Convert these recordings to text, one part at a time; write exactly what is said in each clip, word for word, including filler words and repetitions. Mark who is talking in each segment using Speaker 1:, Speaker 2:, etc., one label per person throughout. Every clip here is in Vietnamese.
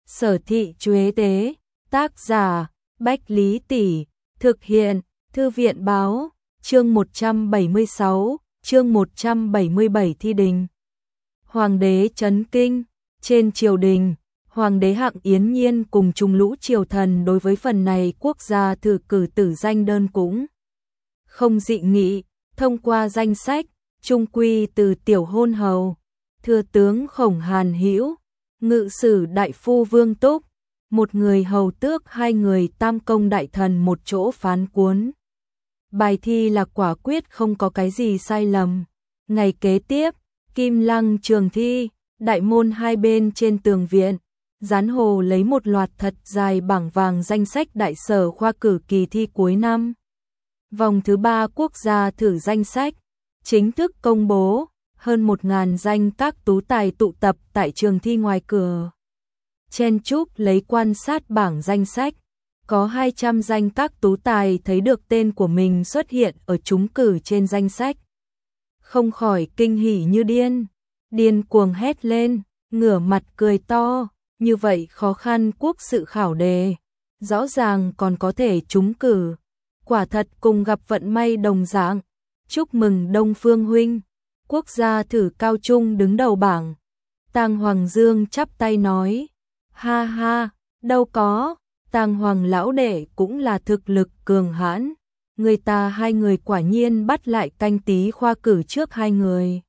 Speaker 1: Sở thị Chuế tế, tác giả, Bách Lý Tỷ, thực hiện, Thư viện báo, chương một trăm bảy mươi sáu, chương một trăm bảy mươi bảy thi đình. Hoàng đế chấn kinh, trên triều đình, Hoàng đế Hạng Yến Nhiên cùng chung lũ triều thần đối với phần này quốc gia thử cử tử danh đơn cũng không dị nghị, thông qua danh sách, trung quy từ tiểu hôn hầu, thừa tướng Khổng Hàn Hữu, ngự sử đại phu Vương Túc, một người hầu tước, hai người tam công đại thần một chỗ phán cuốn. Bài thi là quả quyết không có cái gì sai lầm. Ngày kế tiếp, Kim Lăng trường thi, đại môn hai bên trên tường viện, dán hồ lấy một loạt thật dài bảng vàng danh sách đại sở khoa cử kỳ thi cuối năm. Vòng thứ ba quốc gia thử danh sách, chính thức công bố, hơn một ngàn danh các tú tài tụ tập tại trường thi ngoài cửa. Chen chúc lấy quan sát bảng danh sách, có hai trăm danh các tú tài thấy được tên của mình xuất hiện ở trúng cử trên danh sách. Không khỏi kinh hỉ như điên, điên cuồng hét lên, ngửa mặt cười to, như vậy khó khăn quốc sự khảo đề, rõ ràng còn có thể trúng cử, quả thật cùng gặp vận may đồng dạng. Chúc mừng Đông Phương huynh, quốc gia thử cao trung đứng đầu bảng. Tang Hoàng Dương chắp tay nói, ha ha, đâu có, Tang Hoàng lão đệ cũng là thực lực cường hãn, người ta hai người quả nhiên bắt lại Canh Tý khoa cử trước hai người.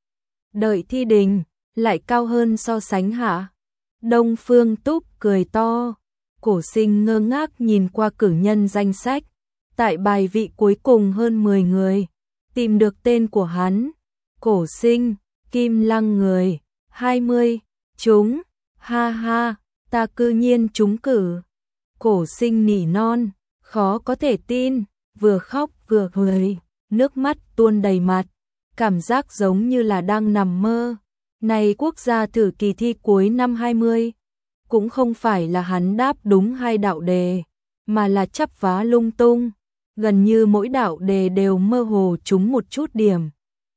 Speaker 1: Đợi thi đình, lại cao hơn so sánh hả? Đông Phương Túc cười to, Cổ Sinh ngơ ngác nhìn qua cử nhân danh sách, tại bài vị cuối cùng hơn mười người, tìm được tên của hắn. Cổ Sinh, Kim Lăng người, hai mươi, trúng, ha ha, ta cư nhiên trúng cử. Cổ Sinh nỉ non, khó có thể tin, vừa khóc vừa cười, nước mắt tuôn đầy mặt, cảm giác giống như là đang nằm mơ. Này quốc gia thử kỳ thi cuối năm hai mươi, cũng không phải là hắn đáp đúng hai đạo đề, mà là chắp vá lung tung, gần như mỗi đạo đề đều mơ hồ trúng một chút điểm.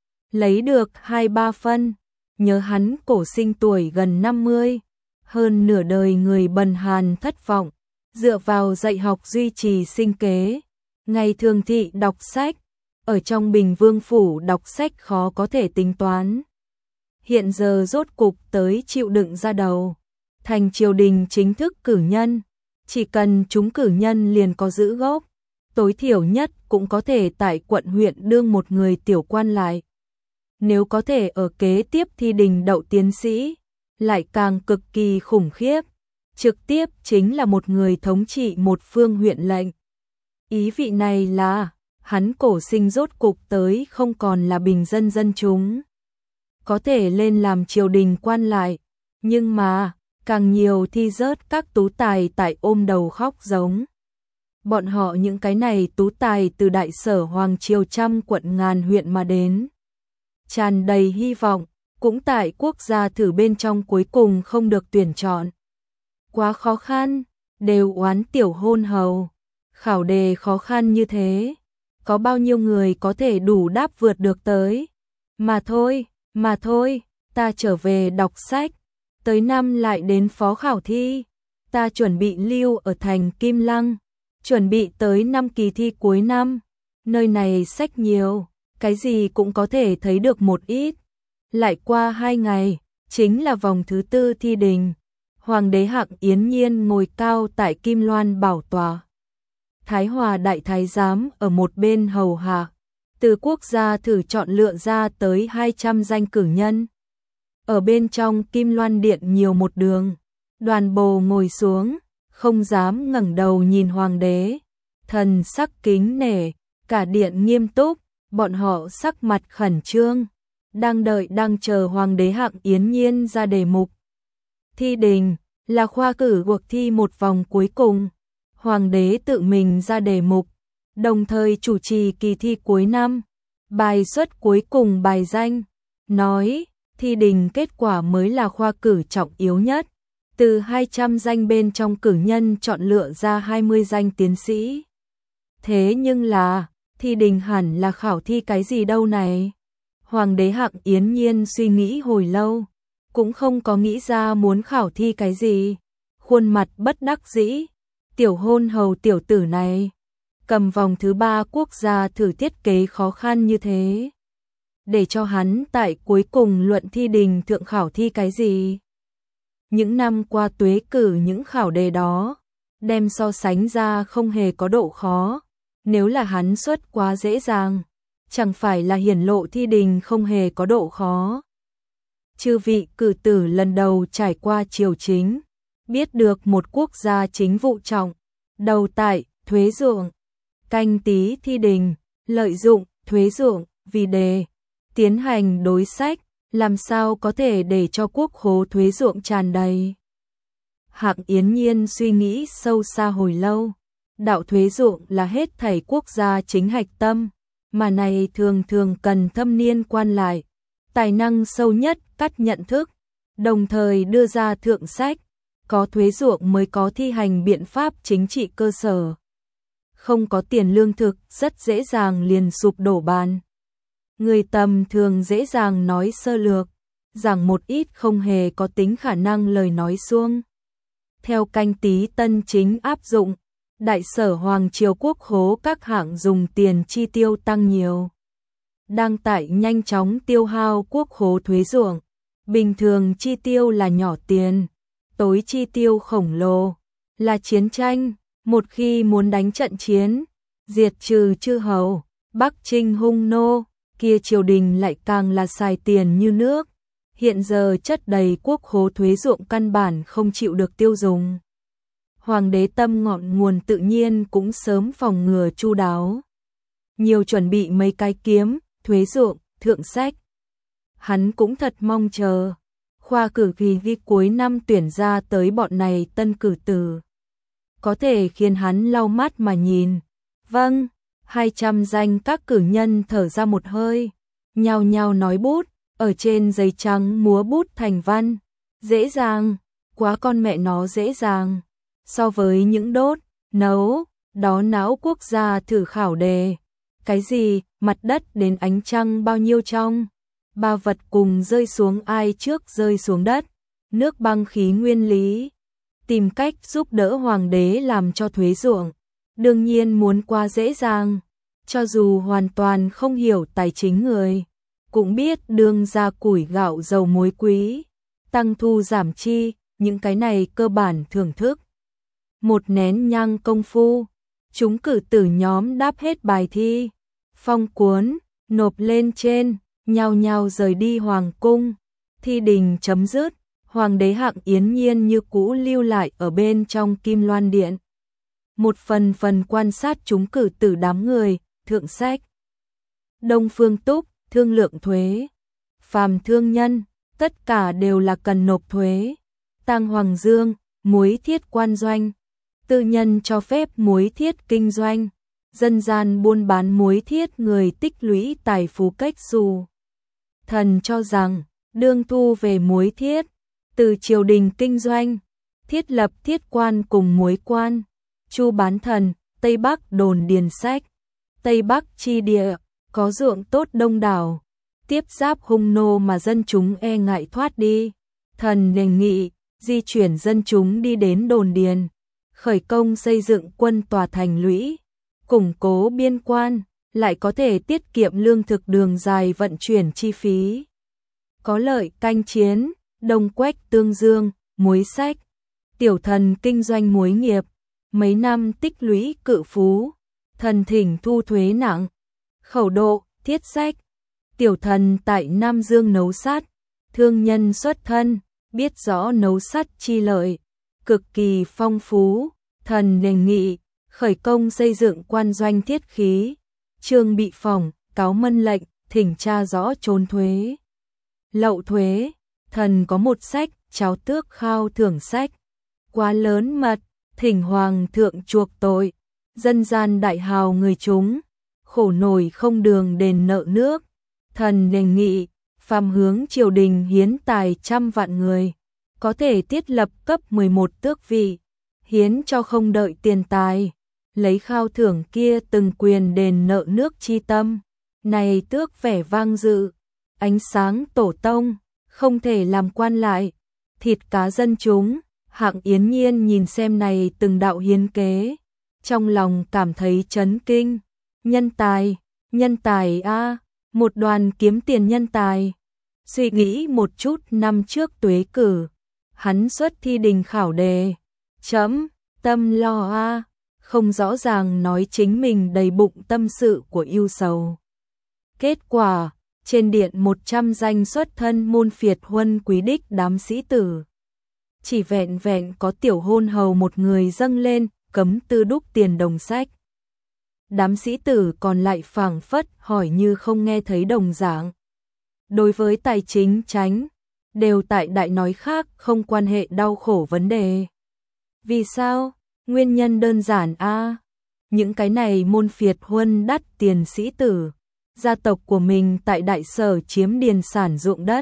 Speaker 1: Lấy được hai ba phân, nhớ hắn Cổ Sinh tuổi gần năm mươi, hơn nửa đời người bần hàn thất vọng, dựa vào dạy học duy trì sinh kế, ngày thường thị đọc sách, ở trong Bình Vương phủ đọc sách khó có thể tính toán. Hiện giờ rốt cục tới chịu đựng ra đầu, thành triều đình chính thức cử nhân, chỉ cần chúng cử nhân liền có giữ gốc, tối thiểu nhất cũng có thể tại quận huyện đương một người tiểu quan lại. Nếu có thể ở kế tiếp thi đình đậu tiến sĩ, lại càng cực kỳ khủng khiếp, trực tiếp chính là một người thống trị một phương huyện lệnh. Ý vị này là, hắn Cổ Sinh rốt cục tới không còn là bình dân dân chúng, có thể lên làm triều đình quan lại, nhưng mà, càng nhiều thi rớt các tú tài tại ôm đầu khóc giống. Bọn họ những cái này tú tài từ đại sở hoàng triều trăm quận ngàn huyện mà đến, tràn đầy hy vọng, cũng tại quốc gia thử bên trong cuối cùng không được tuyển chọn. Quá khó khăn, đều oán tiểu hôn hầu, khảo đề khó khăn như thế, có bao nhiêu người có thể đủ đáp vượt được tới. Mà thôi, mà thôi, ta trở về đọc sách, tới năm lại đến phó khảo thi, ta chuẩn bị lưu ở thành Kim Lăng, chuẩn bị tới năm kỳ thi cuối năm, nơi này sách nhiều, cái gì cũng có thể thấy được một ít. Lại qua hai ngày, chính là vòng thứ tư thi đình, Hoàng đế Hạng Yến Nhiên ngồi cao tại Kim Loan bảo tòa. Thái Hòa đại thái giám ở một bên hầu hạ, từ quốc gia thử chọn lựa ra tới hai trăm danh cử nhân. Ở bên trong Kim Loan điện nhiều một đường, Đoàn Bồ ngồi xuống, không dám ngẩng đầu nhìn hoàng đế, thần sắc kính nể, cả điện nghiêm túc, bọn họ sắc mặt khẩn trương, đang đợi đang chờ Hoàng đế Hạng Yến Nhiên ra đề mục. Thi đình là khoa cử cuộc thi một vòng cuối cùng, Hoàng đế tự mình ra đề mục, đồng thời chủ trì kỳ thi cuối năm, bài xuất cuối cùng bài danh, nói thi đình kết quả mới là khoa cử trọng yếu nhất, từ hai trăm danh bên trong cử nhân chọn lựa ra hai mươi danh tiến sĩ. Thế nhưng là, thi đình hẳn là khảo thi cái gì đâu này? Hoàng đế Hạng Yến Nhiên suy nghĩ hồi lâu, cũng không có nghĩ ra muốn khảo thi cái gì. khuôn mặt bất đắc dĩ, tiểu hôn hầu tiểu tử này, cầm vòng thứ ba quốc gia thử thiết kế khó khăn như thế, để cho hắn tại cuối cùng luận thi đình thượng khảo thi cái gì? Những năm qua tuế cử những khảo đề đó, đem so sánh ra không hề có độ khó, nếu là hắn xuất quá dễ dàng, chẳng phải là hiển lộ thi đình không hề có độ khó. Chư vị cử tử lần đầu trải qua triều chính, biết được một quốc gia chính vụ trọng, đầu tại thuế ruộng, canh tí thi đình, lợi dụng thuế ruộng vì đề, tiến hành đối sách, làm sao có thể để cho quốc khố thuế ruộng tràn đầy. Hạng Yến Nhiên suy nghĩ sâu xa hồi lâu, đạo thuế ruộng là hết thảy quốc gia chính hạch tâm, mà này thường thường cần thâm niên quan lại, tài năng sâu nhất cắt nhận thức, đồng thời đưa ra thượng sách, có thuế ruộng mới có thi hành biện pháp chính trị cơ sở. Không có tiền lương thực rất dễ dàng liền sụp đổ bàn. Người tầm thường dễ dàng nói sơ lược, giảng một ít không hề có tính khả năng lời nói suông. Theo canh tí tân chính áp dụng, đại sở hoàng triều quốc khố các hạng dùng tiền chi tiêu tăng nhiều. Đang tại nhanh chóng tiêu hao quốc khố thuế ruộng, bình thường chi tiêu là nhỏ tiền, tối chi tiêu khổng lồ, là chiến tranh, một khi muốn đánh trận chiến, diệt trừ chư hầu, Bắc Trinh hung nô, kia triều đình lại càng là xài tiền như nước. Hiện giờ chất đầy quốc khố thuế ruộng căn bản không chịu được tiêu dùng. Hoàng đế tâm ngọn nguồn tự nhiên cũng sớm phòng ngừa chu đáo. Nhiều chuẩn bị mấy cái kiếm, thuế ruộng, thượng sách. Hắn cũng thật mong chờ. Khoa cử kỳ ghi cuối năm tuyển ra tới bọn này tân cử tử. Có thể khiến hắn lau mắt mà nhìn. Vâng, hai trăm danh các cử nhân thở ra một hơi. Nhao nhao nói bút. Ở trên giấy trắng múa bút thành văn, dễ dàng, quá con mẹ nó dễ dàng, so với những đốt, nấu, đó não quốc gia thử khảo đề, cái gì, mặt đất đến ánh trăng bao nhiêu trong, ba vật cùng rơi xuống ai trước rơi xuống đất, nước băng khí nguyên lý, tìm cách giúp đỡ hoàng đế làm cho thuế ruộng, đương nhiên muốn qua dễ dàng, cho dù hoàn toàn không hiểu tài chính người. Cũng biết đương ra củi gạo dầu muối quý, tăng thu giảm chi, những cái này cơ bản thưởng thức. Một nén nhang công phu, chúng cử tử nhóm đáp hết bài thi, phong cuốn, nộp lên trên, nhao nhao rời đi hoàng cung, thi đình chấm dứt, hoàng đế Hạng Yến Nhiên như cũ lưu lại ở bên trong Kim Loan Điện. Một phần phần quan sát chúng cử tử đám người, thượng sách. Đông Phương Túc, thương lượng thuế, phàm thương nhân, tất cả đều là cần nộp thuế. Tang Hoàng Dương, muối thiết quan doanh, tư nhân cho phép muối thiết kinh doanh, dân gian buôn bán muối thiết người tích lũy tài phú cách xù. Thần cho rằng, đương thu về muối thiết, từ triều đình kinh doanh, thiết lập thiết quan cùng muối quan, chu bán thần, Tây Bắc đồn điền sách, Tây Bắc chi địa. Có ruộng tốt đông đảo, tiếp giáp hung nô mà dân chúng e ngại thoát đi. Thần đề nghị, di chuyển dân chúng đi đến đồn điền, khởi công xây dựng quân tòa thành lũy, củng cố biên quan, lại có thể tiết kiệm lương thực đường dài vận chuyển chi phí. Có lợi canh chiến, đông quách tương dương, muối sách, tiểu thần kinh doanh muối nghiệp, mấy năm tích lũy cự phú, thần thỉnh thu thuế nặng. Khẩu độ, thiết sách, tiểu thần tại Nam Dương nấu sắt, thương nhân xuất thân, biết rõ nấu sắt chi lợi, cực kỳ phong phú, thần đề nghị, khởi công xây dựng quan doanh thiết khí, trương bị phòng, cáo mân lệnh, thỉnh tra rõ trốn thuế. Lậu thuế, thần có một sách, cháo tước khao thưởng sách, quá lớn mật, thỉnh hoàng thượng chuộc tội, dân gian đại hào người chúng. Khổ nổi không đường đền nợ nước, thần đề nghị, phàm hướng triều đình hiến tài trăm vạn người, có thể thiết lập cấp mười một tước vị, hiến cho không đợi tiền tài, lấy khao thưởng kia từng quyền đền nợ nước chi tâm, này tước vẻ vang dự, ánh sáng tổ tông, không thể làm quan lại, thịt cá dân chúng, Hạng Yến Nhiên nhìn xem này từng đạo hiến kế, trong lòng cảm thấy chấn kinh. Nhân tài, nhân tài a, một đoàn kiếm tiền nhân tài. Suy nghĩ một chút năm trước tuế cử, hắn xuất thi đình khảo đề, chấm, tâm lo a, không rõ ràng nói chính mình đầy bụng tâm sự của yêu sầu. Kết quả, trên điện một trăm danh xuất thân môn phiệt huân quý đích đám sĩ tử. Chỉ vẹn vẹn có tiểu hôn hầu một người dâng lên, cấm tư đúc tiền đồng sách. Đám sĩ tử còn lại phảng phất hỏi như không nghe thấy đồng dạng. Đối với tài chính tránh, đều tại đại nói khác không quan hệ đau khổ vấn đề. Vì sao? Nguyên nhân đơn giản a, những cái này môn phiệt huân đắt tiền sĩ tử, gia tộc của mình tại đại sở chiếm điền sản ruộng đất.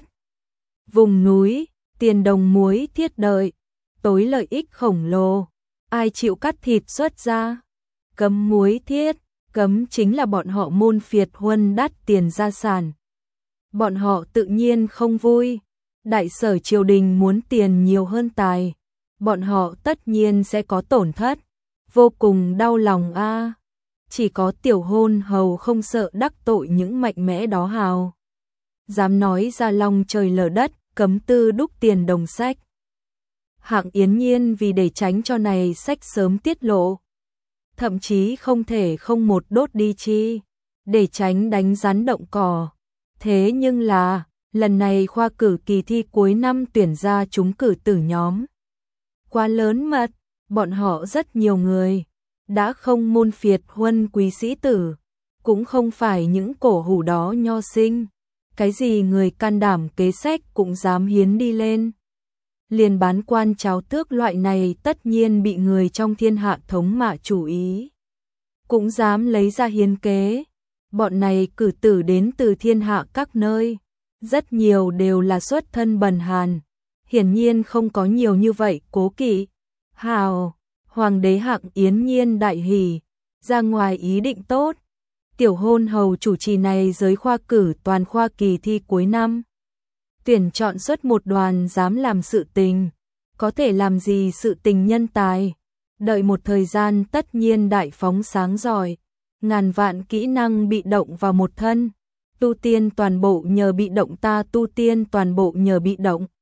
Speaker 1: Vùng núi, tiền đồng muối thiết đợi, tối lợi ích khổng lồ, ai chịu cắt thịt xuất ra? Cấm muối thiết, cấm chính là bọn họ môn phiệt huân đắt tiền gia sản. Bọn họ tự nhiên không vui, đại sở triều đình muốn tiền nhiều hơn tài, bọn họ tất nhiên sẽ có tổn thất, vô cùng đau lòng a. Chỉ có tiểu hôn hầu không sợ đắc tội những mạnh mẽ đó hào. Dám nói ra lòng trời lở đất, cấm tư đúc tiền đồng sách. Hạng Yến Nhiên vì để tránh cho này sách sớm tiết lộ, thậm chí không thể không một đốt đi chi, để tránh đánh rắn động cỏ. Thế nhưng là, lần này khoa cử kỳ thi cuối năm tuyển ra chúng cử tử nhóm. Quá lớn mật, bọn họ rất nhiều người, đã không môn phiệt huân quý sĩ tử, cũng không phải những cổ hủ đó nho sinh. Cái gì người can đảm kế sách cũng dám hiến đi lên. Liền bán quan cháo tước loại này tất nhiên bị người trong thiên hạ thống mạ chủ ý. Cũng dám lấy ra hiến kế. Bọn này cử tử đến từ thiên hạ các nơi. Rất nhiều đều là xuất thân bần hàn. Hiển nhiên không có nhiều như vậy cố kỵ. Hào, Hoàng đế Hạng Yến Nhiên đại hỉ, ra ngoài ý định tốt. Tiểu hôn hầu chủ trì này giới khoa cử toàn khoa kỳ thi cuối năm. Tuyển chọn xuất một đoàn dám làm sự tình, có thể làm gì sự tình nhân tài. Đợi một thời gian tất nhiên đại phóng sáng giỏi, ngàn vạn kỹ năng bị động vào một thân. Tu tiên toàn bộ nhờ bị động ta tu tiên toàn bộ nhờ bị động.